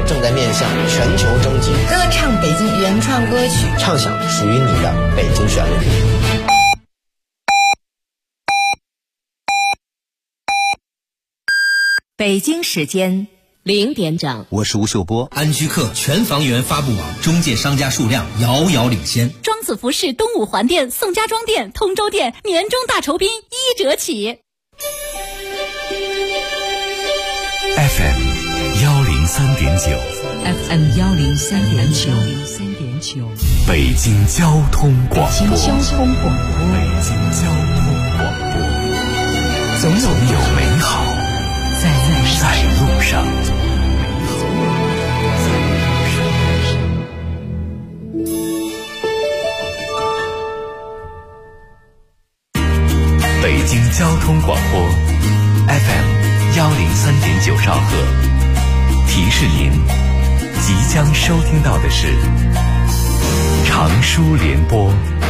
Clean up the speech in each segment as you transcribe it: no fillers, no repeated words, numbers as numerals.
正在面向全球征集， 歌唱北京原创歌曲， 畅想属于你的北京旋律。 北京时间0点整， 我是吴秀波。 安居客全房源发布网中介商家数量遥遥领先。 庄子服饰东五环店、宋家庄店、通州店年终大酬宾1折起。 FM 103.9 FM 103.9 北京交通广播。 北京交通广播， 总有美好在路上。北京交通广播 FM 103.9兆赫，提示您即将收听到的是长舒联播。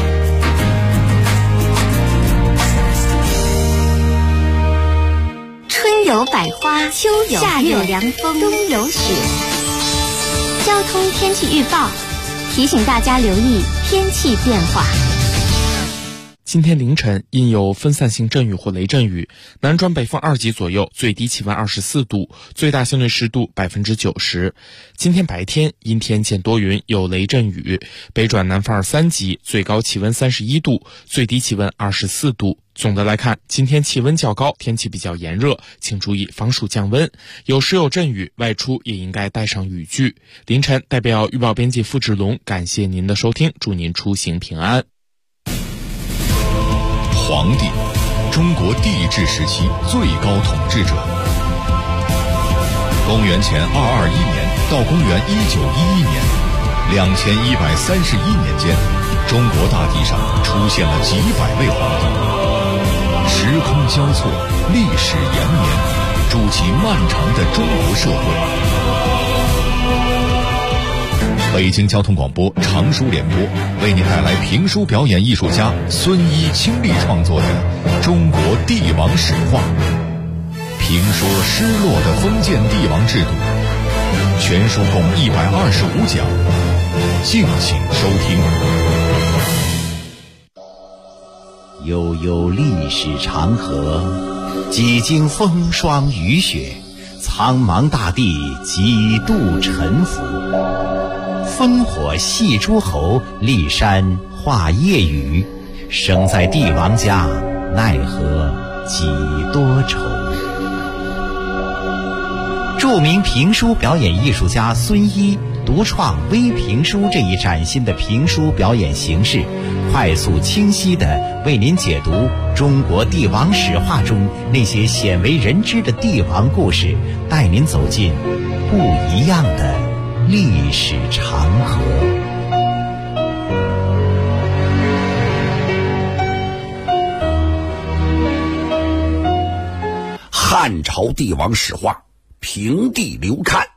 春有百花，秋有夏有凉风，冬有雪。交通天气预报提醒大家留意天气变化。 今天凌晨因有分散性阵雨或雷阵雨，南转北风2级左右，最低气温24度，最大相对湿度90%。今天白天阴天见多云，有雷阵雨，北转南风2、3级，最高气温31度，最低气温24度。总的来看，今天气温较高，天气比较炎热，请注意防暑降温。有时有阵雨，外出也应该带上雨具。凌晨代表预报编辑付志龙，感谢您的收听，祝您出行平安。 黄帝，中国帝制时期最高统治者。公元前221年到公元1911年，2131年间，中国大地上出现了几百位皇帝，时空交错，历史延绵，筑起漫长的中国社会。北京交通广播长舒联播为你带来评书表演艺术家孙一倾力创作的《中国帝王史话》，评说失落的封建帝王制度，全书共125讲，敬请收听。 悠悠历史长河，几经风霜雨雪，苍茫大地几度沉浮。烽火戏诸侯，骊山画夜雨，生在帝王家，奈何几多愁。著名评书表演艺术家孙一独创微评书这一崭新的评书表演形式，快速清晰地为您解读中国帝王史话中那些鲜为人知的帝王故事，带您走进不一样的历史长河。 汉朝帝王史话，平地流看。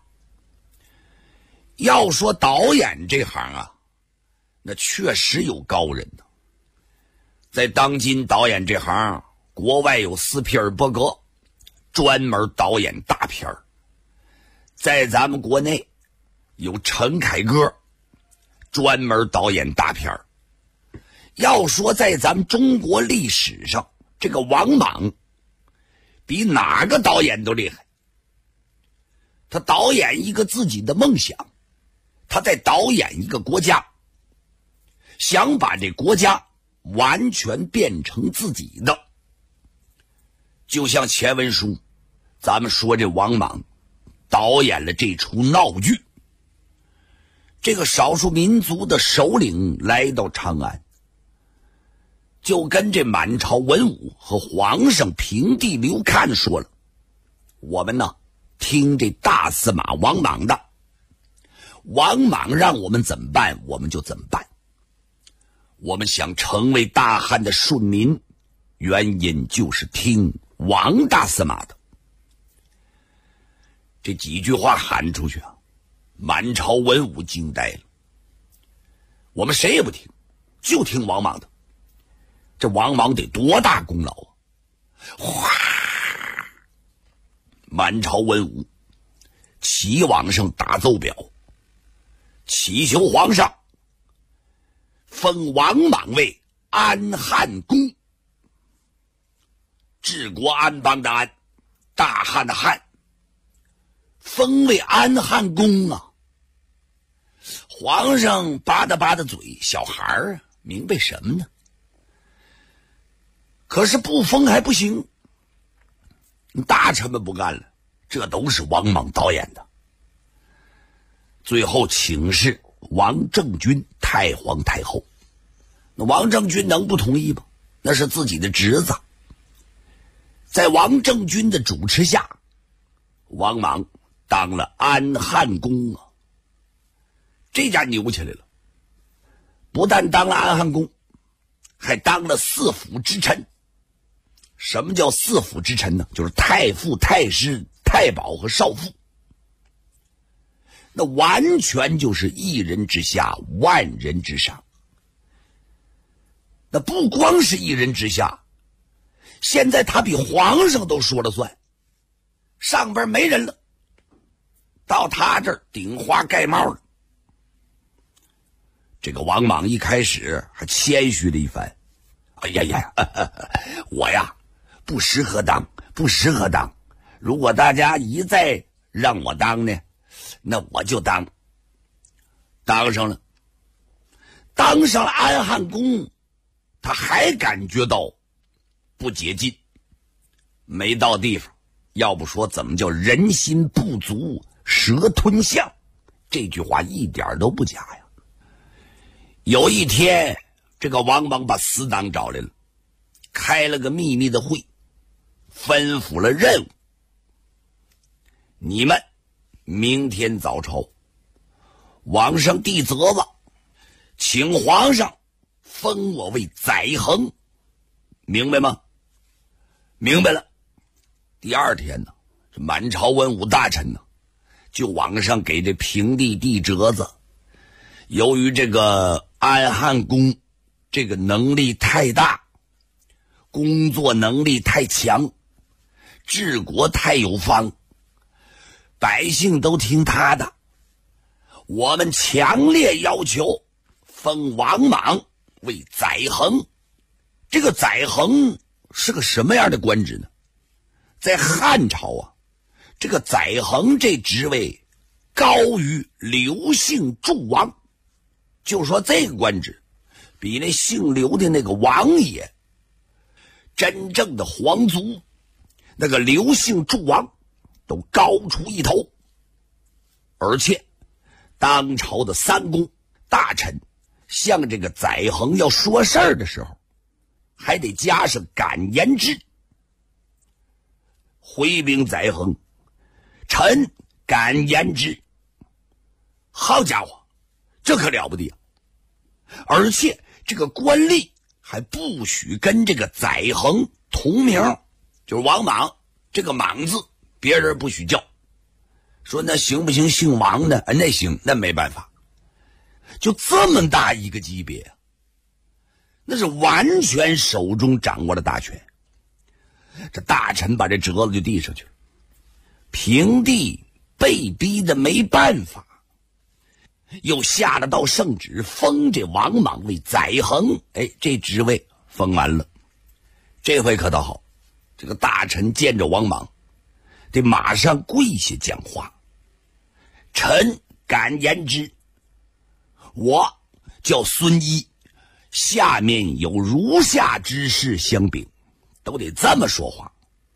要说导演这行啊，那确实有高人呢。在当今导演这行，国外有斯皮尔伯格，专门导演大片儿；在咱们国内有陈凯歌，专门导演大片儿。要说在咱们中国历史上，这个王莽比哪个导演都厉害。他导演一个自己的梦想，他在导演一个国家，想把这国家完全变成自己的。就像前文书咱们说，这王莽导演了这出闹剧。这个少数民族的首领来到长安，就跟这满朝文武和皇上平地流看说了，我们呢听这大司马王莽的，王莽让我们怎么办我们就怎么办。我们想成为大汉的顺民，原因就是听王大司马的。这几句话喊出去啊，满朝文武惊呆了。我们谁也不听，就听王莽的。这王莽得多大功劳啊！哗，满朝文武齐王上打奏表，祈求皇上封王莽为安汉公，治国安邦的安，大汉的汉，封为安汉公啊。皇上吧嗒吧嗒嘴，小孩儿明白什么呢？可是不封还不行，大臣们不干了，这都是王莽导演的。最后请示王政君太皇太后，那王政君能不同意吗？那是自己的侄子。在王政君的主持下，王莽当了安汉公啊。这家牛起来了，不但当了安汉公，还当了四辅之臣。什么叫四辅之臣呢？就是太傅、太师、太保和少傅。那完全就是一人之下，万人之上。那不光是一人之下，现在他比皇上都说了算，上边没人了，到他这儿顶花盖帽了。这个王莽一开始还谦虚了一番，哎呀呀，我呀不适合当，不适合当，如果大家一再让我当呢，那我就当上了。当上了安汉公，他还感觉到不解劲，没到地方。要不说怎么叫人心不足蛇吞象，这句话一点都不假呀。有一天，这个王莽把死党找来了，开了个秘密的会，吩咐了任务：你们明天早朝，往上递折子，请皇上封我为载衡，明白吗？明白了。第二天呢，这满朝文武大臣呢，就往上给这平地递折子。由于这个安汉公这个能力太大，工作能力太强，治国太有方，百姓都听他的，我们强烈要求封王莽为载衡。这个载衡是个什么样的官职呢？在汉朝啊，这个载衡这职位高于刘姓诸王，就说这个官职比那姓刘的那个王爷，真正的皇族那个刘姓诸王都高出一头。而且当朝的三公大臣向这个载衡要说事儿的时候，还得加上感言之。回禀载衡，臣感言之。好家伙，这可了不得啊！而且这个官吏还不许跟这个载衡同名，就是王莽这个莽字别人不许叫。说那行不行姓王的？那行，那没办法。就这么大一个级别，那是完全手中掌握了大权。这大臣把这折子就递上去了，平地被逼的没办法，又下了道圣旨，封这王莽为载衡。这职位封完了。这回可倒好，这个大臣见着王莽得马上跪下讲话。臣感言之，我叫孙一，下面有如下之事相禀，都得这么说话。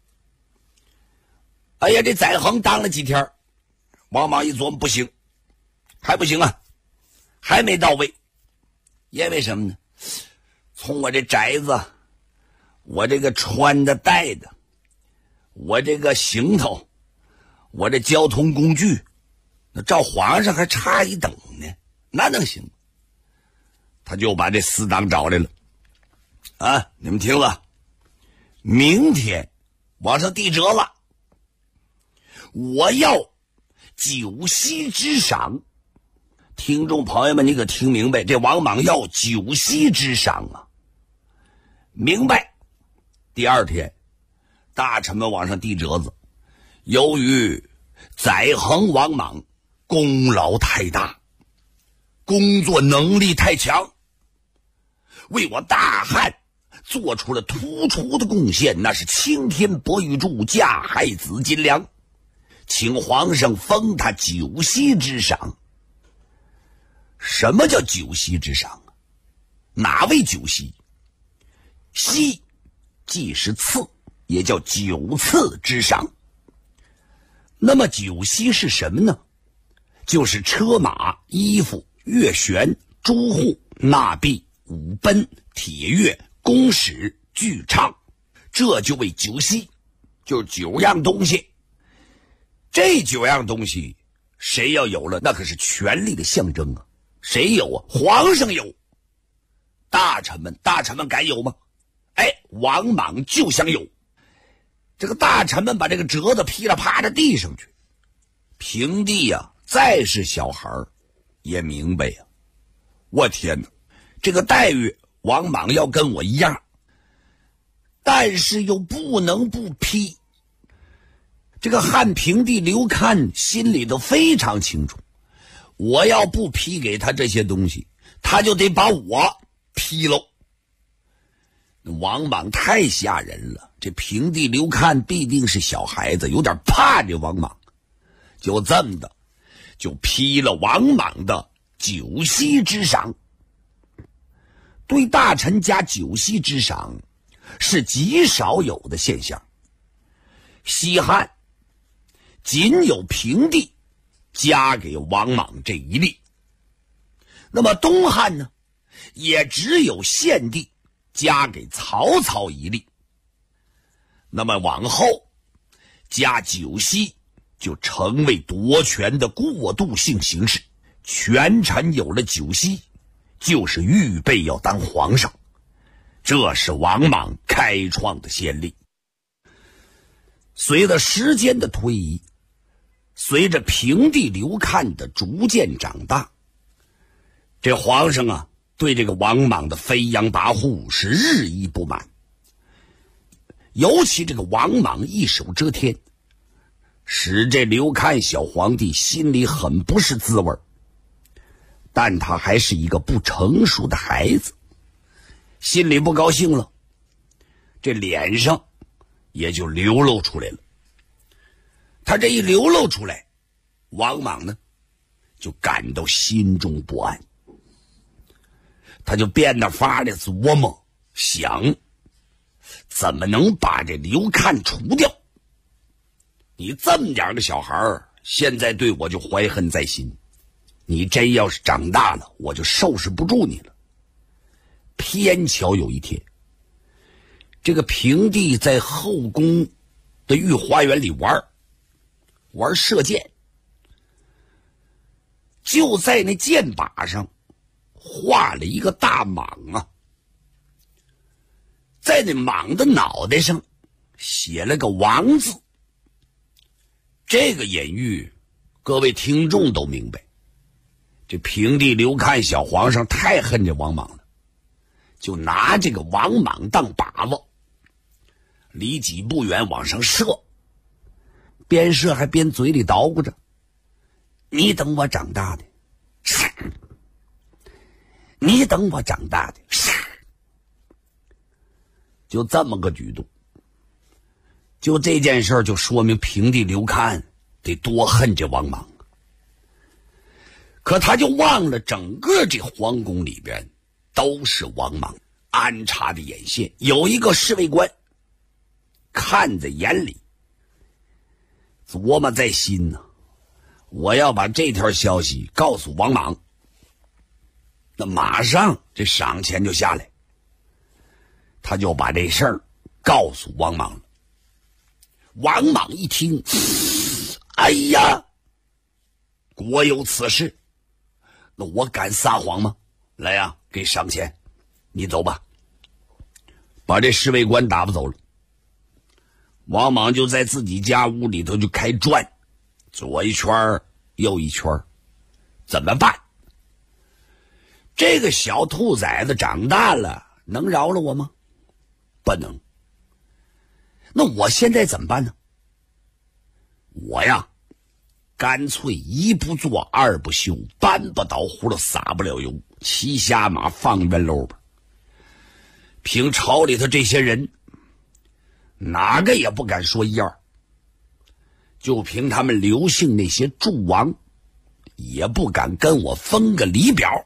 哎呀，这载衡当了几天，王莽一琢磨，不行，还不行啊，还没到位。因为什么呢？从我这宅子，我这个穿的戴的，我这个行头，我这交通工具，那照皇上还差一等呢，那能行？他就把这死党找来了啊！你们听了，明天往上递折了，我要酒席之赏。听众朋友们，你可听明白，这王莽要酒席之赏啊！明白。第二天大臣们往上递折子，由于载衡王莽功劳太大，工作能力太强，为我大汉做出了突出的贡献，那是青天博玉柱，架海紫金梁，请皇上封他九锡之赏。什么叫九锡之赏啊？哪位九锡？锡既是赐，也叫九赐之赏。那么九锡是什么呢？就是车马、衣服、乐弦、朱户、纳币、舞奔、铁乐、宫使、剧唱，这就为九锡，就是9样东西。这9样东西谁要有了，那可是权力的象征啊！谁有啊？皇上有。大臣们敢有吗？王莽就想有。这个大臣们把这个折子噼里啪啦递上去，平地呀，再是小孩也明白呀。我天哪，这个待遇王莽要跟我一样，但是又不能不批。这个汉平帝刘戡心里都非常清楚，我要不批给他这些东西，他就得把我批喽。王莽太吓人了，这平帝刘戡必定是小孩子，有点怕这王莽，就这么的就批了王莽的九锡之赏。对大臣加九锡之赏是极少有的现象，西汉仅有平帝加给王莽这一例，那么东汉呢，也只有献帝加给曹操一例。那么往后加九锡就成为夺权的过渡性形式，权臣有了九锡就是预备要当皇上，这是王莽开创的先例。随着时间的推移，随着平帝刘戡的逐渐长大，这皇上啊对这个王莽的飞扬跋扈是日益不满。尤其这个王莽一手遮天，使这刘戡小皇帝心里很不是滋味，但他还是一个不成熟的孩子，心里不高兴了，这脸上也就流露出来了。他这一流露出来，王莽呢就感到心中不安，他就变得法的琢磨，想怎么能把这刘戡除掉。你这么点个小孩现在对我就怀恨在心，你真要是长大了，我就收拾不住你了。偏巧有一天，这个平帝在后宫的御花园里玩射箭，就在那箭靶上画了一个大蟒啊，在那蟒的脑袋上写了个王字。这个隐喻各位听众都明白，这平帝刘戡小皇上太恨这王莽了，就拿这个王莽当靶子，离几步远往上射，边射还边嘴里捣鼓着，你等我长大的，你等我长大的，就这么个举动。就这件事就说明平帝刘戡得多恨这王莽。可他就忘了整个这皇宫里边都是王莽安插的眼线，有一个侍卫官看在眼里，琢磨在心呢，我要把这条消息告诉王莽，那马上这赏钱就下来。他就把这事儿告诉王莽了。王莽一听，哎呀，果有此事，那我敢撒谎吗？来呀，给赏钱，你走吧。把这侍卫官打发走了。王莽就在自己家屋里头就开转，左一圈右一圈，怎么办？这个小兔崽子长大了，能饶了我吗？不能。那我现在怎么办呢？我呀， 干脆一不做二不休，搬不倒葫芦撒不了油，骑下马放原喽吧。凭朝里头这些人，哪个也不敢说一二，就凭他们刘姓那些诸王，也不敢跟我分个离表。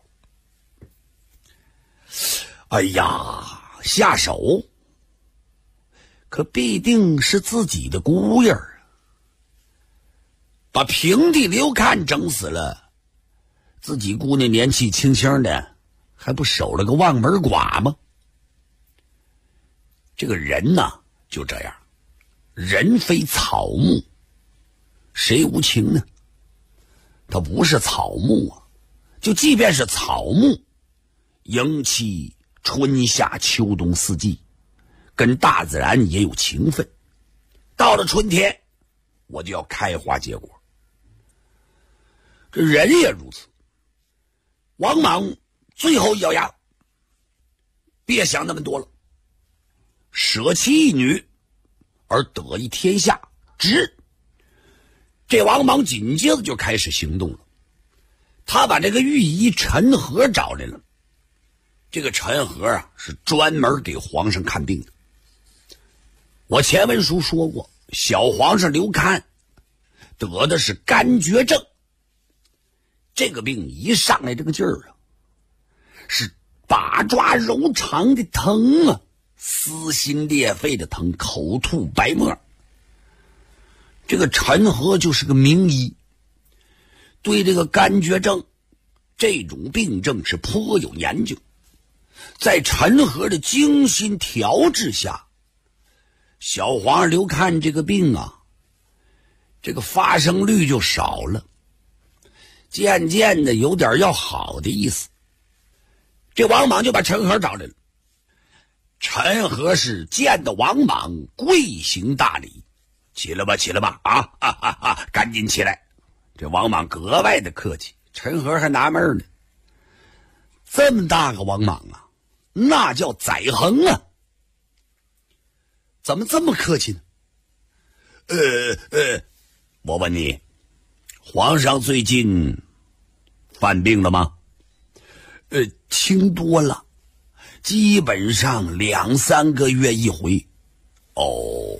哎呀，下手可必定是自己的姑爷儿，把平地刘看整死了，自己姑娘年纪轻轻的，还不守了个望门寡吗？这个人呢，就这样，人非草木，谁无情呢？他不是草木啊，就即便是草木，迎其春夏秋冬四季，跟大自然也有情分。到了春天，我就要开花结果。这人也如此。王莽最后一咬牙，别想那么多了，舍妻一女而得一天下，这王莽紧接着就开始行动了。他把这个御医陈和找来了。这个陈和啊，是专门给皇上看病的。我前文书说过，小皇上刘堪得的是干厥症，这个病一上来这个劲儿啊，是把抓揉肠的疼啊，撕心裂肺的疼，口吐白沫。这个陈和就是个名医，对这个干厥症这种病症是颇有研究。在陈和的精心调治下，小皇上刘看这个病啊，这个发生率就少了，渐渐的有点要好的意思。这王莽就把陈和找来了。陈和是见到王莽跪行大礼，起来吧，起来吧，赶紧起来。这王莽格外的客气，陈和还纳闷呢，这么大个王莽啊，那叫载衡啊，怎么这么客气呢？我问你，皇上最近犯病了吗？轻多了，基本上2-3个月一回。哦，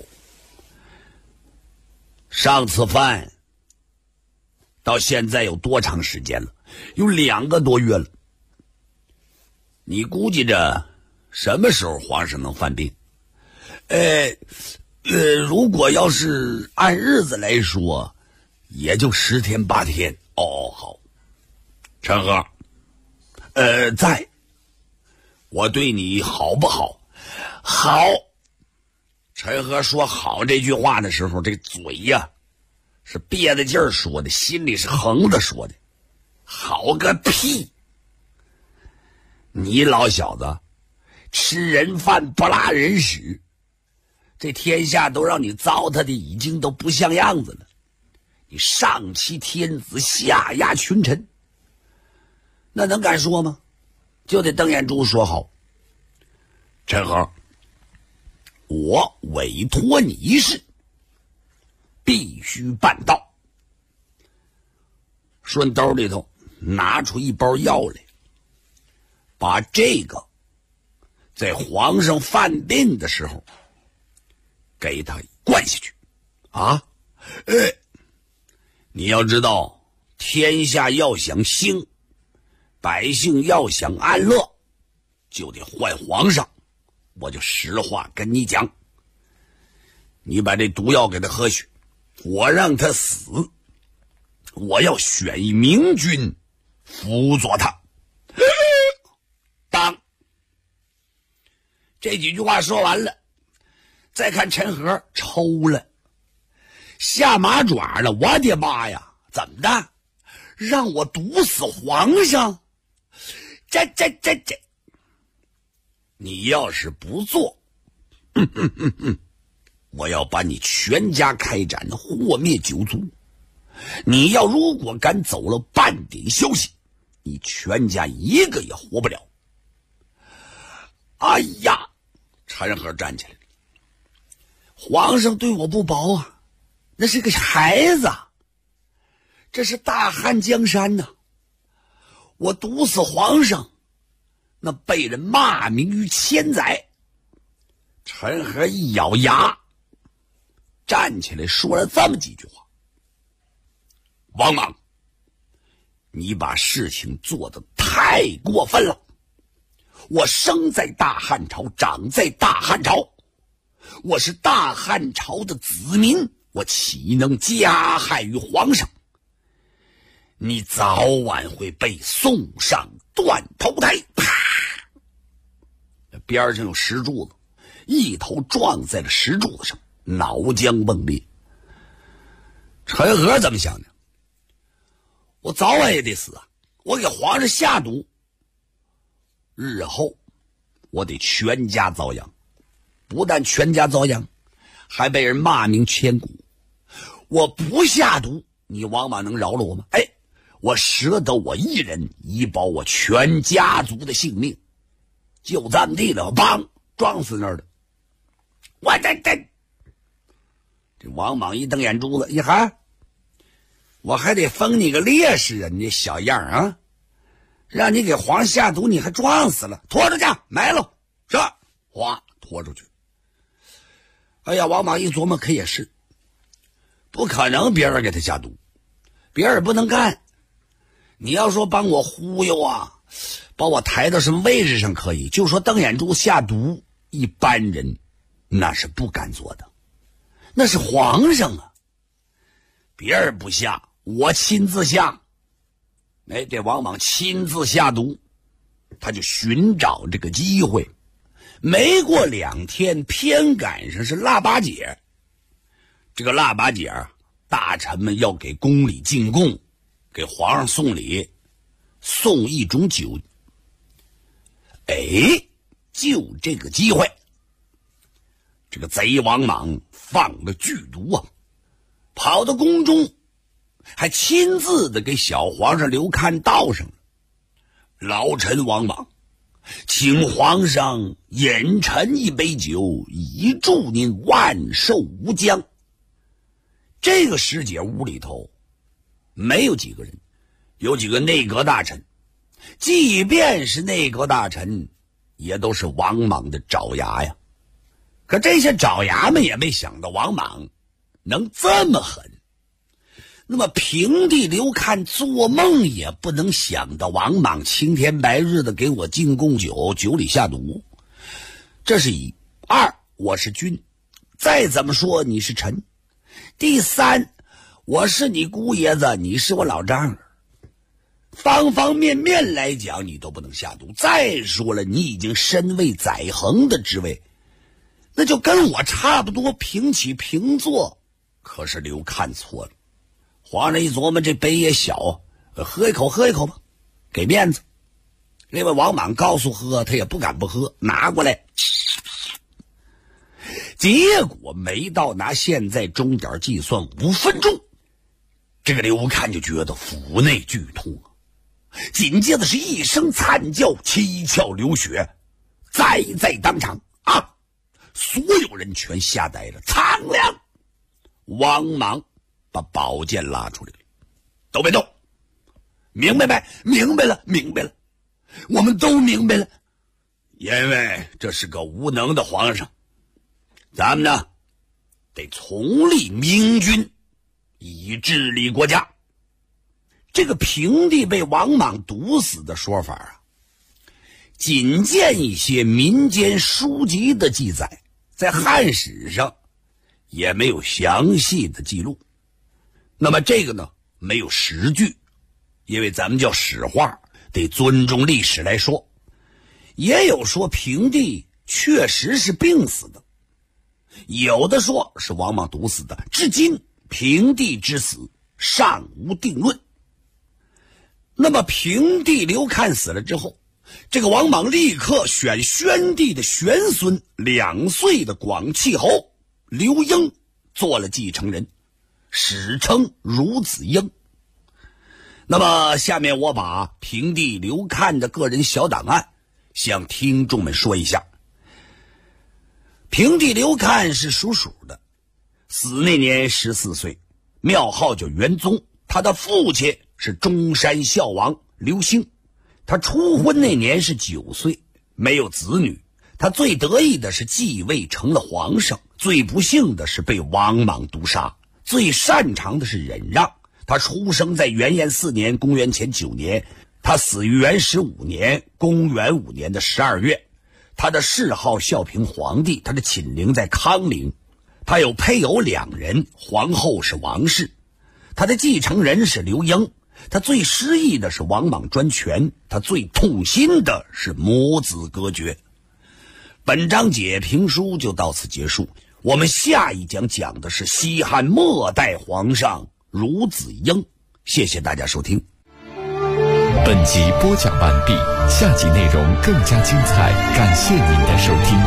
上次犯到现在有多长时间了？有2个多月了。你估计着什么时候皇上能犯病？如果要是按日子来说，也就10天8天。哦，好。陈和，在。我对你好不好？好。陈和说好这句话的时候，这嘴呀是憋着劲儿说的，心里是横着说的。好个屁！你老小子吃人饭不拉人屎，这天下都让你糟蹋的已经都不像样子了。你上欺天子，下压群臣，那能敢说吗？就得邓彦珠说好。陈和，我委托你一事，必须办到。顺兜里头拿出一包药来，把这个在皇上犯病的时候给他灌下去啊！你要知道，天下要想兴，百姓要想安乐，就得换皇上。我就实话跟你讲，你把这毒药给他喝去，我让他死，我要选一明君辅佐他。当这几句话说完了，再看陈和抽了，下马爪了。我的妈呀，怎么的？让我毒死皇上？这你要是不做，我要把你全家开斩，祸灭九族。你要如果敢走了半点消息，你全家一个也活不了。哎呀，陈和站起来了。皇上对我不薄啊，那是个孩子， 这是大汉江山呐！我毒死皇上，那被人骂名于千载。陈和一咬牙，站起来说了这么几句话：王莽，你把事情做得太过分了。我生在大汉朝，长在大汉朝，我是大汉朝的子民，我岂能加害于皇上？你早晚会被送上断头台！啪！边上有石柱子，一头撞在了石柱子上，脑浆迸裂。陈和怎么想的？我早晚也得死啊！我给皇上下毒，日后我得全家遭殃。不但全家遭殃，还被人骂名千古。我不下毒，你王莽能饶了我吗？哎，我舍得我一人以保我全家族的性命，就这么地了，梆，撞死那儿了。这王莽一瞪眼珠子，一喊，我还得封你个烈士啊！你这小样啊，让你给皇上下毒，你还撞死了，拖出去埋了，是吧？哗，拖出去。哎呀，王莽一琢磨，可也是，不可能别人给他下毒，别人不能干。你要说帮我忽悠啊，把我抬到什么位置上可以，就说瞪眼珠下毒，一般人那是不敢做的，那是皇上啊，别人不下，我亲自下。哎，这王莽亲自下毒，他就寻找这个机会。没过2天，偏赶上是腊八节。这个腊八节啊，大臣们要给宫里进贡，给皇上送礼，送一种酒。哎，就这个机会，这个贼王莽放了剧毒啊，跑到宫中，还亲自的给小皇上刘侃道上了：老臣王莽，请皇上饮臣一杯酒，以祝您万寿无疆。这个时节屋里头没有几个人，有几个内阁大臣，即便是内阁大臣，也都是王莽的爪牙呀。可这些爪牙们也没想到王莽能这么狠。那么平地刘侃做梦也不能想到王莽青天白日的给我进贡酒，酒里下毒。这是一。二，我是君，再怎么说你是臣。第三，我是你姑爷子，你是我老丈人，方方面面来讲你都不能下毒。再说了，你已经身位载衡的职位，那就跟我差不多平起平坐。可是刘侃错了。皇上一琢磨，这杯也小，喝一口吧，给面子。另外王莽告诉喝，他也不敢不喝，拿过来。结果没到拿现在钟点计算5分钟，这个刘侃就觉得腹内剧痛啊，紧接着是一声惨叫，七窍流血，栽在当场啊！所有人全吓呆了。苍凉！王莽把宝剑拉出来了，都别动，明白没？明白了，我们都明白了。因为这是个无能的皇上，咱们呢得从立明君，以治理国家。这个平地被王莽毒死的说法啊，仅见一些民间书籍的记载，在汉史上也没有详细的记录。那么这个呢，没有实据，因为咱们叫史话，得尊重历史来说。也有说平地确实是病死的，有的说是王莽毒死的，至今平地之死尚无定论。那么平地刘侃死了之后，这个王莽立刻选宣帝的玄孙2岁的广契侯刘英做了继承人，史称孺子婴。那么下面我把平地刘侃的个人小档案向听众们说一下。平地刘侃是属鼠的，死那年14岁，庙号叫元宗， 他的父亲是中山孝王刘兴，他初婚那年是9岁，没有子女。他最得意的是继位成了皇上，最不幸的是被王莽毒杀。最擅长的是忍让。他出生在元延4年，公元前9年，他死于元15年，公元5年的12月。他的谥号孝平皇帝，他的寝陵在康陵。他有配偶2人，皇后是王氏。他的继承人是刘英。他最失意的是王莽专权，他最痛心的是母子隔绝。本章节评书就到此结束，我们下一讲讲的是西汉末代皇上孺子婴。谢谢大家收听。 本集播讲完毕，下集内容更加精彩，感谢您的收听。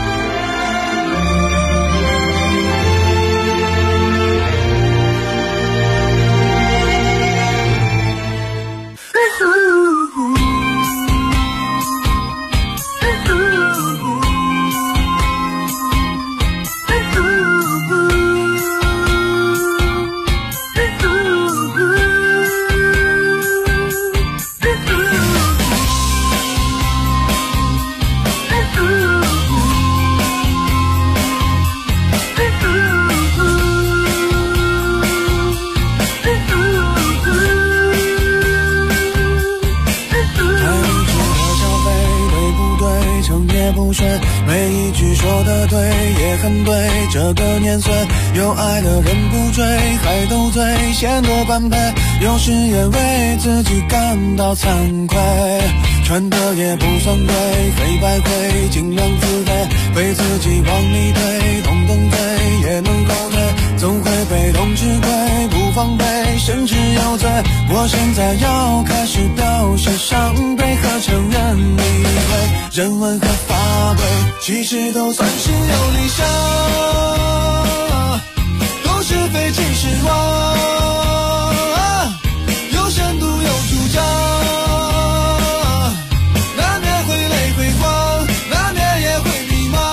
每一句说的对也很对，这个年岁有爱的人不追，还斗嘴显得般配，有时也为自己感到惭愧，穿的也不算贵，黑白灰尽量自卑，被自己往里推，动动嘴也能后退，总会被动吃亏，不防备甚至有罪。我现在要开始表示伤悲和承认理会，人文和法规其实都算是有理想，都是非其实我有深度有主张，难免会累会慌，难免也会迷茫。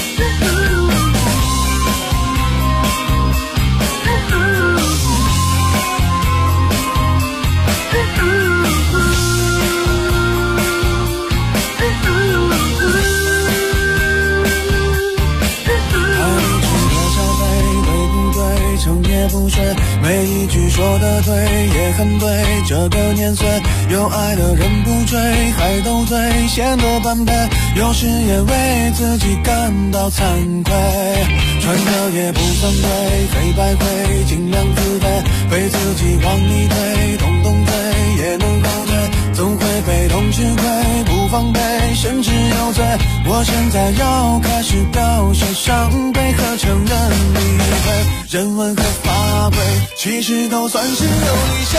不睡，每一句说的对也很对，这个年岁有爱的人不追，还斗嘴显得般配，有时也为自己感到惭愧，穿的也不算对，黑白灰尽量自卑，被自己往里推，动动嘴也能后退，总会被动吃亏，不防备甚至有罪。我现在要开始表示伤悲和承认理会，人文和法规其实都算是有理想，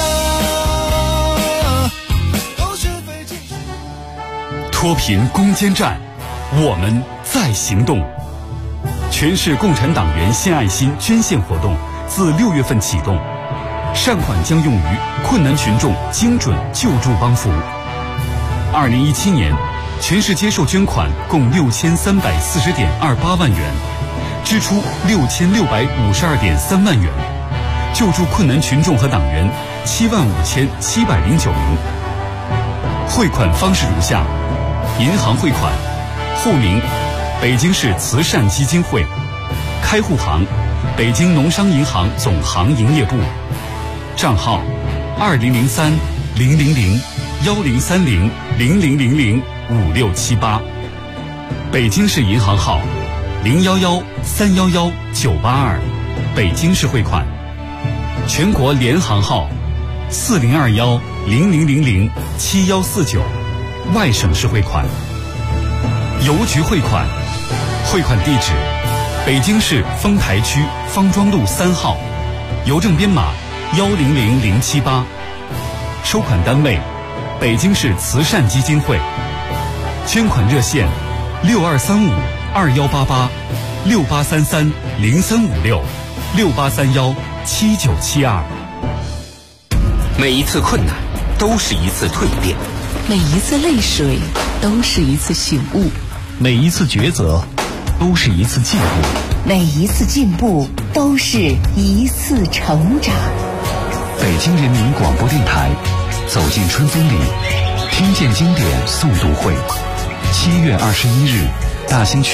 都是非其实。 脱贫攻坚战，我们在行动。全市共产党员献爱心捐献活动自6月份启动，善款将用于困难群众精准救助帮扶。2017年，全市接受捐款共6340.28万元，支出6652.3万元，救助困难群众和党员75709名。汇款方式如下：银行汇款，户名北京市慈善基金会，开户行北京农商银行总行营业部，账号2030103010005678，北京市银行号011311982，北京市汇款，全国联行号402100007149，外省市汇款。邮局汇款，汇款地址北京市丰台区方庄路3号，邮政编码100078，收款单位北京市慈善基金会，捐款热线6235-2888-6833-0356-6831-7972。 每一次困难都是一次蜕变， 每一次泪水都是一次醒悟， 每一次抉择都是一次进步， 每一次进步都是一次成长。 北京人民广播电台，走进春风里，听见经典诵读会，7月21日，大兴区